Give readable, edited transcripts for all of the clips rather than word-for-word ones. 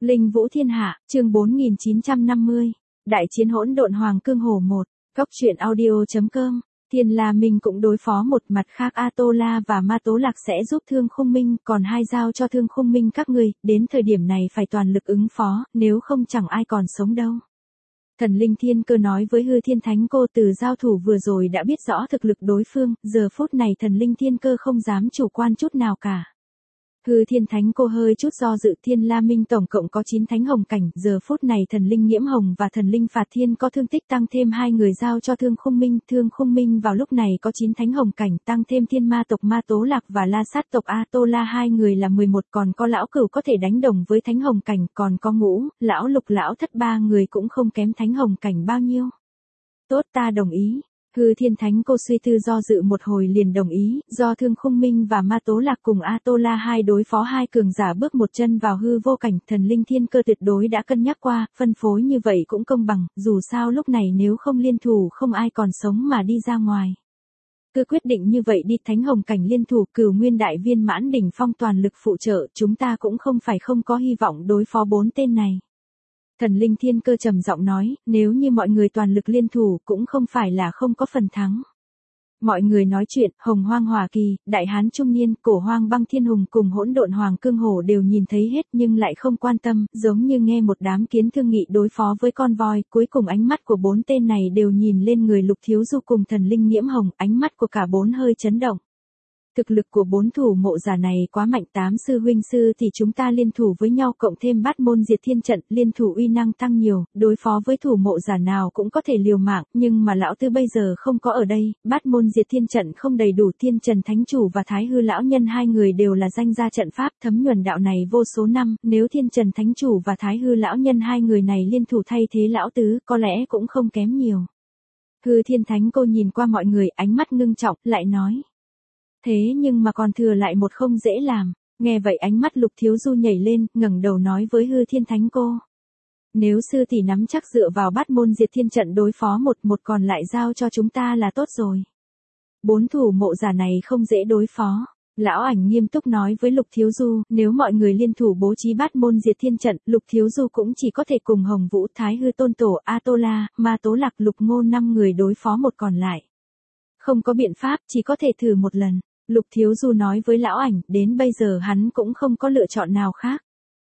Linh Vũ Thiên Hạ, chương 4950. Đại chiến hỗn độn Hoàng Cương Hổ 1. Góc truyện audio.com. Thiên La Minh cũng đối phó một mặt khác A-tô-la và Ma Tố Lạc sẽ giúp Thương Khung Minh, còn hai giao cho Thương Khung Minh các ngươi, đến thời điểm này phải toàn lực ứng phó, nếu không chẳng ai còn sống đâu. Thần Linh Thiên Cơ nói với Hư Thiên Thánh Cô từ giao thủ vừa rồi đã biết rõ thực lực đối phương, giờ phút này Thần Linh Thiên Cơ không dám chủ quan chút nào cả. Hư Thiên Thánh Cô hơi chút do dự. Thiên La Minh tổng cộng có 9 thánh hồng cảnh, giờ phút này Thần Linh Nghiễm Hồng và Thần Linh Phạt Thiên có thương tích tăng thêm hai người giao cho Thương Khung Minh vào lúc này có 9 thánh hồng cảnh tăng thêm Thiên Ma tộc Ma Tố Lạc và La Sát tộc A-tô-la hai người là 11, còn có lão Cửu có thể đánh đồng với thánh hồng cảnh, còn có Ngũ, lão Lục, lão Thất ba người cũng không kém thánh hồng cảnh bao nhiêu. Tốt, ta đồng ý. Hư Thiên Thánh Cô suy tư do dự một hồi liền đồng ý, do Thương Khung Minh và Ma Tố Lạc cùng A-tô-la hai đối phó hai cường giả bước một chân vào hư vô cảnh, Thần Linh Thiên Cơ tuyệt đối đã cân nhắc qua, phân phối như vậy cũng công bằng, dù sao lúc này nếu không liên thủ không ai còn sống mà đi ra ngoài. Cứ quyết định như vậy đi, thánh hồng cảnh liên thủ, Cửu Nguyên đại viên mãn đỉnh phong toàn lực phụ trợ, chúng ta cũng không phải không có hy vọng đối phó 4 tên này. Thần Linh Thiên Cơ trầm giọng nói, nếu như mọi người toàn lực liên thủ cũng không phải là không có phần thắng. Mọi người nói chuyện, Hồng Hoang Hỏa Kỳ, Đại Hán Trung Niên, Cổ Hoang Băng Thiên Hùng cùng Hỗn Độn Hoàng Cương Hổ đều nhìn thấy hết nhưng lại không quan tâm, giống như nghe một đám kiến thương nghị đối phó với con voi. Cuối cùng ánh mắt của 4 tên này đều nhìn lên người Lục Thiếu Du cùng Thần Linh Nghiễm Hồng, ánh mắt của cả 4 hơi chấn động. Thực lực của 4 thủ mộ giả này quá mạnh, 8 sư huynh sư thì chúng ta liên thủ với nhau cộng thêm Bát Môn Diệt Thiên trận, liên thủ uy năng tăng nhiều, đối phó với thủ mộ giả nào cũng có thể liều mạng, nhưng mà lão tư bây giờ không có ở đây, Bát Môn Diệt Thiên trận không đầy đủ, Thiên Trần Thánh Chủ và Thái Hư lão nhân hai người đều là danh gia trận pháp thấm nhuần đạo này vô số năm, nếu Thiên Trần Thánh Chủ và Thái Hư lão nhân hai người này liên thủ thay thế lão tứ, có lẽ cũng không kém nhiều. Hư Thiên Thánh Cô nhìn qua mọi người, ánh mắt ngưng trọng, lại nói. Thế nhưng mà còn thừa lại một không dễ làm. Nghe vậy ánh mắt Lục Thiếu Du nhảy lên, ngẩng đầu nói với Hư Thiên Thánh Cô. Nếu sư tỷ nắm chắc dựa vào Bát Môn Diệt Thiên trận đối phó một còn lại giao cho chúng ta là tốt rồi. 4 thủ mộ giả này không dễ đối phó. Lão Ảnh nghiêm túc nói với Lục Thiếu Du, nếu mọi người liên thủ bố trí Bát Môn Diệt Thiên trận, Lục Thiếu Du cũng chỉ có thể cùng Hồng Vũ, Thái Hư Tôn Tổ, A-tô-la, Ma Tố Lạc, Lục Ngô 5 người đối phó một còn lại. Không có biện pháp, chỉ có thể thử một lần. Lục Thiếu Du nói với Lão Ảnh, đến bây giờ hắn cũng không có lựa chọn nào khác.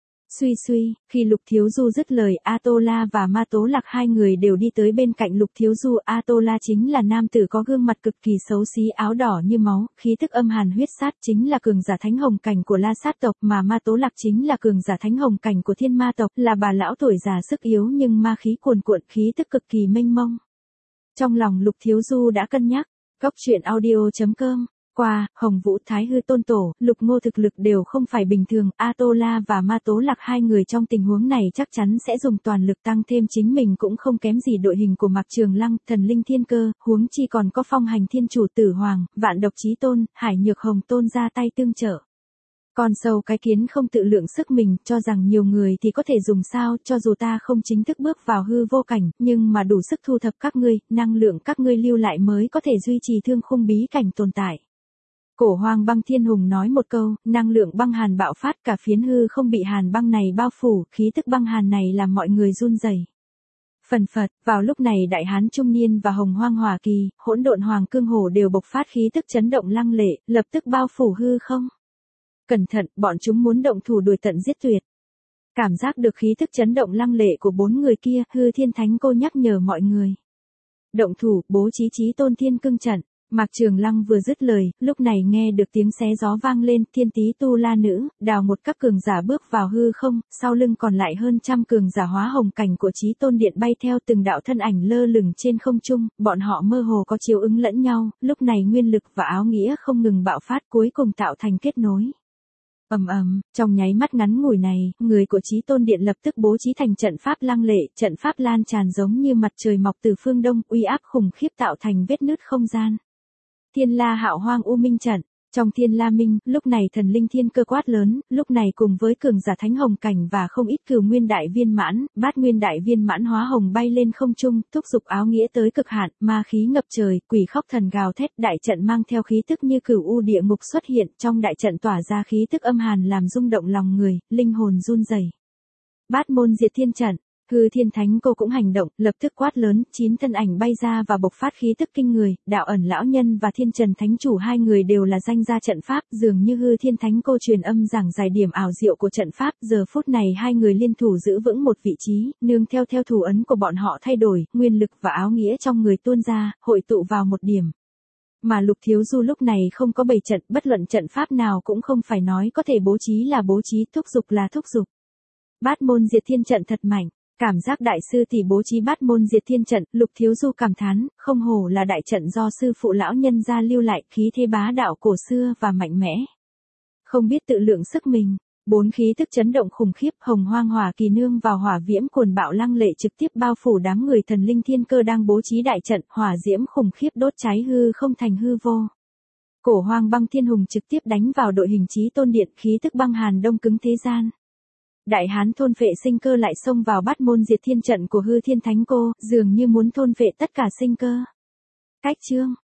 Suy, khi Lục Thiếu Du dứt lời, A-tô-la và Ma Tố Lạc hai người đều đi tới bên cạnh Lục Thiếu Du. A-tô-la chính là nam tử có gương mặt cực kỳ xấu xí, áo đỏ như máu, khí tức âm hàn huyết sát, chính là cường giả thánh hồng cảnh của La Sát tộc, mà Ma Tố Lạc chính là cường giả thánh hồng cảnh của Thiên Ma tộc, là bà lão tuổi già sức yếu nhưng ma khí cuồn cuộn, khí tức cực kỳ mênh mông. Trong lòng Lục Thiếu Du đã cân nhắc. Góc truyện audio.com. Qua, Hồng Vũ, Thái Hư Tôn Tổ, Lục Ngô thực lực đều không phải bình thường, A-tô-la và Ma Tố Lạc hai người trong tình huống này chắc chắn sẽ dùng toàn lực, tăng thêm chính mình cũng không kém gì đội hình của Mạc Trường Lăng, Thần Linh Thiên Cơ, huống chi còn có Phong Hành Thiên Chủ Tử Hoàng, Vạn Độc Chí Tôn, Hải Nhược Hồng Tôn ra tay tương trợ. Con sâu cái kiến không tự lượng sức mình, cho rằng nhiều người thì có thể dùng sao, cho dù ta không chính thức bước vào hư vô cảnh, nhưng mà đủ sức thu thập các ngươi, năng lượng các ngươi lưu lại mới có thể duy trì Thương Khung bí cảnh tồn tại. Cổ Hoang Băng Thiên Hùng nói một câu, năng lượng băng hàn bạo phát, cả phiến hư không bị hàn băng này bao phủ, khí tức băng hàn này làm mọi người run rẩy. Phần phật, vào lúc này Đại Hán Trung Niên và Hồng Hoang Hỏa Kỳ, Hỗn Độn Hoàng Cương Hổ đều bộc phát khí tức chấn động lăng lệ, lập tức bao phủ hư không. Cẩn thận, bọn chúng muốn động thủ đuổi tận giết tuyệt. Cảm giác được khí tức chấn động lăng lệ của 4 người kia, Hư Thiên Thánh Cô nhắc nhở mọi người. Động thủ, bố trí Chí Tôn Thiên Cương trận. Mạc Trường Lăng vừa dứt lời, lúc này nghe được tiếng xé gió vang lên, Thiên Tý Tu La Nữ, đào một các cường giả bước vào hư không, sau lưng còn lại hơn trăm cường giả hóa hồng cảnh của Chí Tôn Điện bay theo từng đạo thân ảnh lơ lửng trên không trung, bọn họ mơ hồ có chiếu ứng lẫn nhau, lúc này nguyên lực và áo nghĩa không ngừng bạo phát cuối cùng tạo thành kết nối. Trong nháy mắt ngắn ngủi này, người của Chí Tôn Điện lập tức bố trí thành trận pháp lăng lệ, trận pháp lan tràn giống như mặt trời mọc từ phương đông, uy áp khủng khiếp tạo thành vết nứt không gian. Thiên La Hạo Hoang U Minh trận. Trong Thiên La Minh, lúc này Thần Linh Thiên Cơ quát lớn, lúc này cùng với cường giả thánh hồng cảnh và không ít Cửu Nguyên đại viên mãn, Bát Nguyên đại viên mãn hóa hồng bay lên không trung, thúc giục áo nghĩa tới cực hạn, ma khí ngập trời, quỷ khóc thần gào thét, đại trận mang theo khí tức như cửu u địa ngục xuất hiện, trong đại trận tỏa ra khí tức âm hàn làm rung động lòng người, linh hồn run rẩy. Bát môn diệt thiên trận. Hư Thiên Thánh Cô cũng hành động, lập tức quát lớn, 9 thân ảnh bay ra và bộc phát khí tức kinh người, Đạo Ẩn lão nhân và Thiên Trần Thánh Chủ hai người đều là danh gia trận pháp, dường như Hư Thiên Thánh Cô truyền âm giảng giải điểm ảo diệu của trận pháp, giờ phút này hai người liên thủ giữ vững một vị trí, nương theo thủ ấn của bọn họ thay đổi, nguyên lực và áo nghĩa trong người tuôn ra, hội tụ vào một điểm. Mà Lục Thiếu Du lúc này không có bày trận, bất luận trận pháp nào cũng không phải nói có thể bố trí là bố trí, thúc dục là thúc dục. Bát môn diệt thiên trận thật mạnh. Cảm giác đại sư tỷ bố trí bát môn diệt thiên trận, Lục Thiếu Du cảm thán, không hổ là đại trận do sư phụ lão nhân gia lưu lại, khí thế bá đạo cổ xưa và mạnh mẽ. Không biết tự lượng sức mình, 4 khí tức chấn động khủng khiếp, hồng hoang hỏa kỳ nương vào hỏa viễm cuồn bạo lăng lệ trực tiếp bao phủ đám người thần linh thiên cơ đang bố trí đại trận, hỏa diễm khủng khiếp đốt cháy hư không thành hư vô. Cổ hoang băng thiên hùng trực tiếp đánh vào đội hình chí tôn điện, khí tức băng hàn đông cứng thế gian. Đại hán thôn phệ sinh cơ lại xông vào bát môn diệt thiên trận của Hư Thiên Thánh Cô, dường như muốn thôn phệ tất cả sinh cơ. Cách chương